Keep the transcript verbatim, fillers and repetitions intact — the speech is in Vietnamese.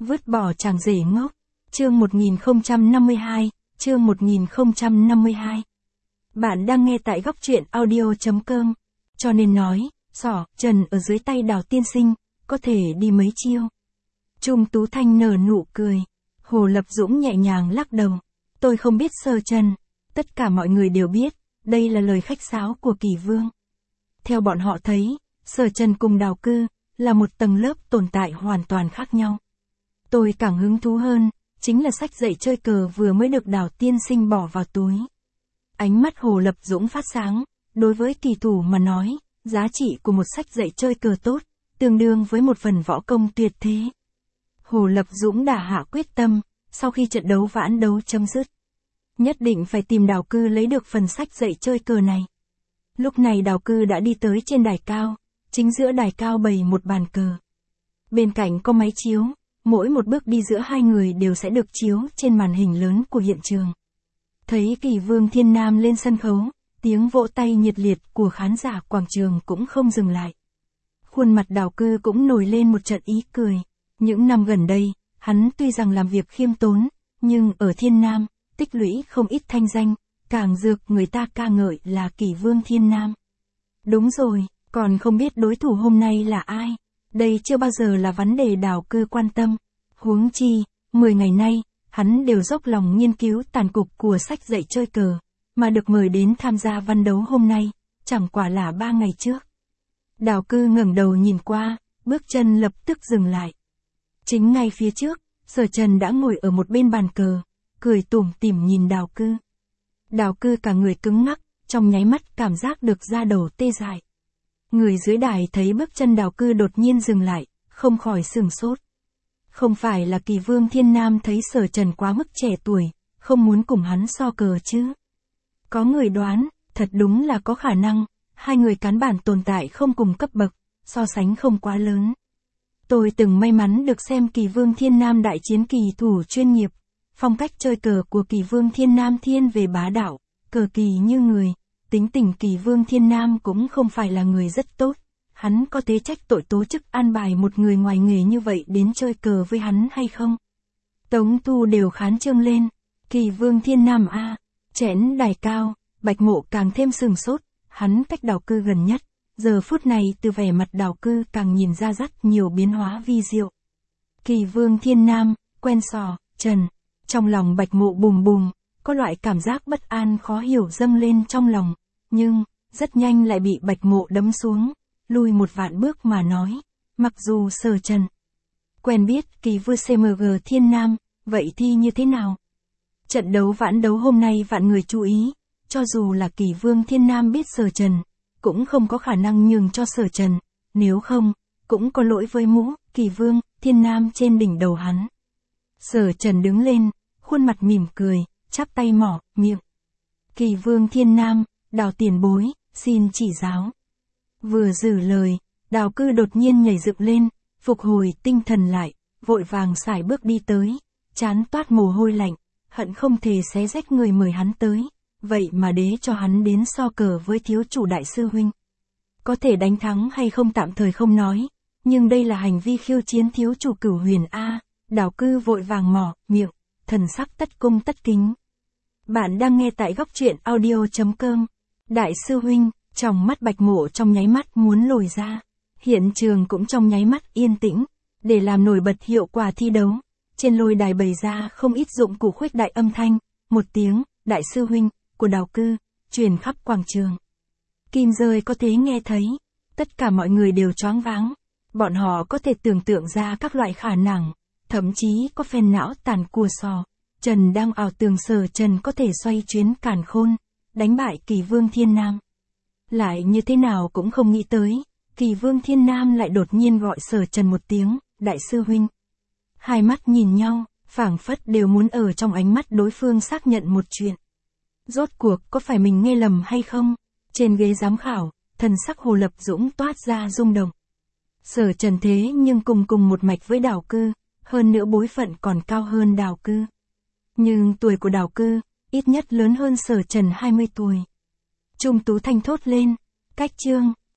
Vứt bỏ chàng rể ngốc. Chương một nghìn không trăm năm mươi hai, chương một nghìn không trăm năm mươi hai. Bạn đang nghe tại góc truyện audio chấm com. Cho nên nói, sỏ, trần ở dưới tay Đào tiên sinh, có thể đi mấy chiêu. Trung Tú Thanh nở nụ cười. Hồ Lập Dũng nhẹ nhàng lắc đầu. Tôi không biết Sở Trần. Tất cả mọi người đều biết, đây là lời khách sáo của Kỳ Vương. Theo bọn họ thấy, Sở Trần cùng Đào Cư, là một tầng lớp tồn tại hoàn toàn khác nhau. Tôi càng hứng thú hơn, chính là sách dạy chơi cờ vừa mới được Đào tiên sinh bỏ vào túi. Ánh mắt Hồ Lập Dũng phát sáng, đối với kỳ thủ mà nói, giá trị của một sách dạy chơi cờ tốt, tương đương với một phần võ công tuyệt thế. Hồ Lập Dũng đã hạ quyết tâm, sau khi trận đấu vãn đấu chấm dứt, nhất định phải tìm Đào Cư lấy được phần sách dạy chơi cờ này. Lúc này Đào Cư đã đi tới trên đài cao, chính giữa đài cao bày một bàn cờ. Bên cạnh có máy chiếu, mỗi một bước đi giữa hai người đều sẽ được chiếu trên màn hình lớn của hiện trường. Thấy Kỳ Vương Thiên Nam lên sân khấu, tiếng vỗ tay nhiệt liệt của khán giả quảng trường cũng không dừng lại. Khuôn mặt Đào Cư cũng nổi lên một trận ý cười. Những năm gần đây, hắn tuy rằng làm việc khiêm tốn, nhưng ở Thiên Nam, tích lũy không ít thanh danh, càng dược người ta ca ngợi là Kỳ Vương Thiên Nam. Đúng rồi, còn không biết đối thủ hôm nay là ai. Đây chưa bao giờ là vấn đề Đào Cư quan tâm. Huống chi, mười ngày nay, hắn đều dốc lòng nghiên cứu tàn cục của sách dạy chơi cờ, mà được mời đến tham gia văn đấu hôm nay, chẳng quả là ba ngày trước. Đào Cư ngẩng đầu nhìn qua, bước chân lập tức dừng lại. Chính ngay phía trước, Sở Trần đã ngồi ở một bên bàn cờ, cười tủm tỉm nhìn Đào Cư. Đào Cư cả người cứng ngắc, trong nháy mắt cảm giác được da đầu tê dại. Người dưới đài thấy bước chân Đào Cư đột nhiên dừng lại, không khỏi sửng sốt. Không phải là Kỳ Vương Thiên Nam thấy Sở Trần quá mức trẻ tuổi, không muốn cùng hắn so cờ chứ. Có người đoán, thật đúng là có khả năng, hai người cán bản tồn tại không cùng cấp bậc, so sánh không quá lớn. Tôi từng may mắn được xem Kỳ Vương Thiên Nam đại chiến kỳ thủ chuyên nghiệp. Phong cách chơi cờ của Kỳ Vương Thiên Nam thiên về bá đạo, cờ kỳ như người. Tính tình Kỳ Vương Thiên Nam cũng không phải là người rất tốt. Hắn có thế trách tội tố chức an bài một người ngoài nghề như vậy đến chơi cờ với hắn hay không? Tống Thu đều khán trương lên. Kỳ Vương Thiên Nam a, chén đài cao, Bạch Mộ càng thêm sừng sốt. Hắn cách Đào Cư gần nhất. Giờ phút này từ vẻ mặt Đào Cư càng nhìn ra rất nhiều biến hóa vi diệu. Kỳ Vương Thiên Nam, quen Sò, Trần. Trong lòng Bạch Mộ bùm bùm, có loại cảm giác bất an khó hiểu dâng lên trong lòng. Nhưng, rất nhanh lại bị Bạch Mộ đấm xuống, lùi một vạn bước mà nói. Mặc dù Sở Trần quen biết Kỳ Vương xê em giê Thiên Nam, vậy thì như thế nào? Trận đấu vãn đấu hôm nay vạn người chú ý, cho dù là Kỳ Vương Thiên Nam biết Sở Trần, cũng không có khả năng nhường cho Sở Trần, nếu không, cũng có lỗi với mũ, Kỳ Vương, Thiên Nam trên đỉnh đầu hắn. Sở Trần đứng lên, khuôn mặt mỉm cười, chắp tay mỏ, miệng. Kỳ Vương Thiên Nam, Đào tiền bối, xin chỉ giáo. Vừa giữ lời, Đào Cư đột nhiên nhảy dựng lên, phục hồi tinh thần lại, vội vàng sải bước đi tới, trán toát mồ hôi lạnh, hận không thể xé rách người mời hắn tới. Vậy mà đế cho hắn đến so cờ với thiếu chủ đại sư huynh. Có thể đánh thắng hay không tạm thời không nói, nhưng đây là hành vi khiêu chiến thiếu chủ Cửu Huyền A. Đào Cư vội vàng mỏ, miệng, thần sắc tất cung tất kính. Bạn đang nghe tại góc truyện audio chấm com. Đại sư huynh, trong mắt Bạch Mộ trong nháy mắt muốn lồi ra. Hiện trường cũng trong nháy mắt yên tĩnh, để làm nổi bật hiệu quả thi đấu. Trên lôi đài bày ra không ít dụng cụ khuếch đại âm thanh, một tiếng, đại sư huynh của Đào Cư, truyền khắp quảng trường. Kim rơi có thể nghe thấy, tất cả mọi người đều choáng váng. Bọn họ có thể tưởng tượng ra các loại khả năng, thậm chí có phen não tàn của Sò. Trần đang ảo tưởng Sở Trần có thể xoay chuyến càn khôn, đánh bại Kỳ Vương Thiên Nam. Lại như thế nào cũng không nghĩ tới, Kỳ Vương Thiên Nam lại đột nhiên gọi Sở Trần một tiếng, đại sư huynh. Hai mắt nhìn nhau, phảng phất đều muốn ở trong ánh mắt đối phương xác nhận một chuyện. Rốt cuộc có phải mình nghe lầm hay không? Trên ghế giám khảo, thần sắc Hồ Lập Dũng toát ra rung động. Sở Trần thế nhưng cùng cùng một mạch với Đào Cư, hơn nữa bối phận còn cao hơn Đào Cư. Nhưng tuổi của Đào Cư, ít nhất lớn hơn Sở Trần hai mươi tuổi. Trung Tú Thanh thốt lên, cách chương.